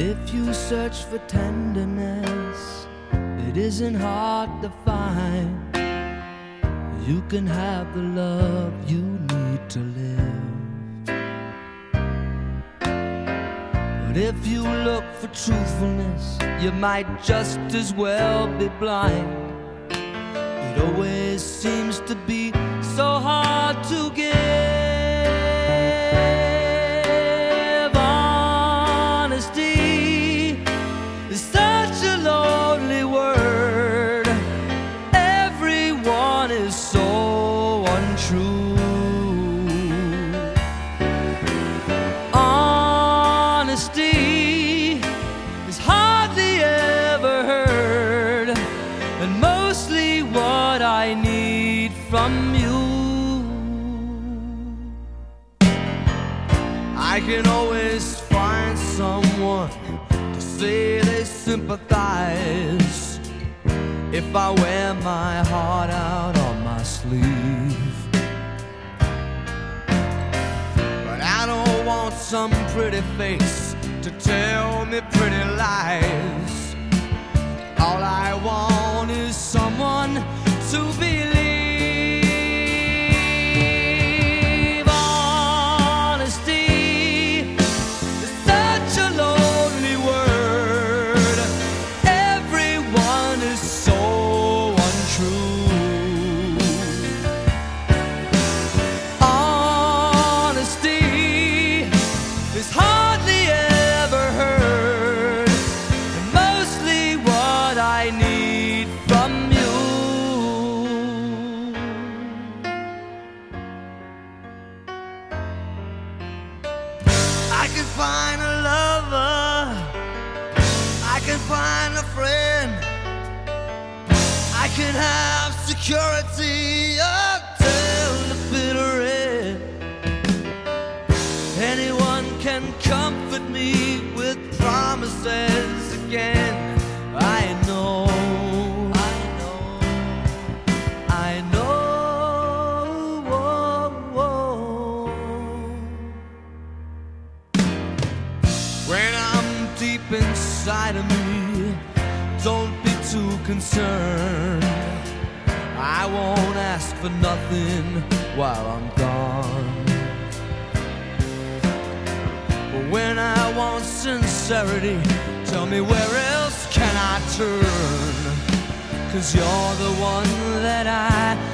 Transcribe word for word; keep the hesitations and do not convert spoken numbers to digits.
If you search for tenderness, it isn't hard to find. You can have the love you need to live. But if you look for truthfulness, you might just as well be blind. It always seems to be so hard to give. Honesty is such a lonely word. Everyone is so untrue. Honesty is hardly ever heard, and mostly what I need from you. I can always find someone to say they sympathize if I wear my heart out on my sleeve. But I don't want some pretty face to tell me pretty lies. All I want is someone to believe. Honesty is such a lonely word. Everyone is so untrue. Honesty is hardly ever heard, and mostly what I need from you. I can find a lover, I can find a friend, I can have security until the bitter end. Anyone can comfort me with promises again. I know, I know, I know. Whoa, whoa. When I'm deep inside of me, don't be too concerned. I won't ask for nothing while I'm gone. But when I want sincerity, tell me where else can I turn? 'Cause you're the one that I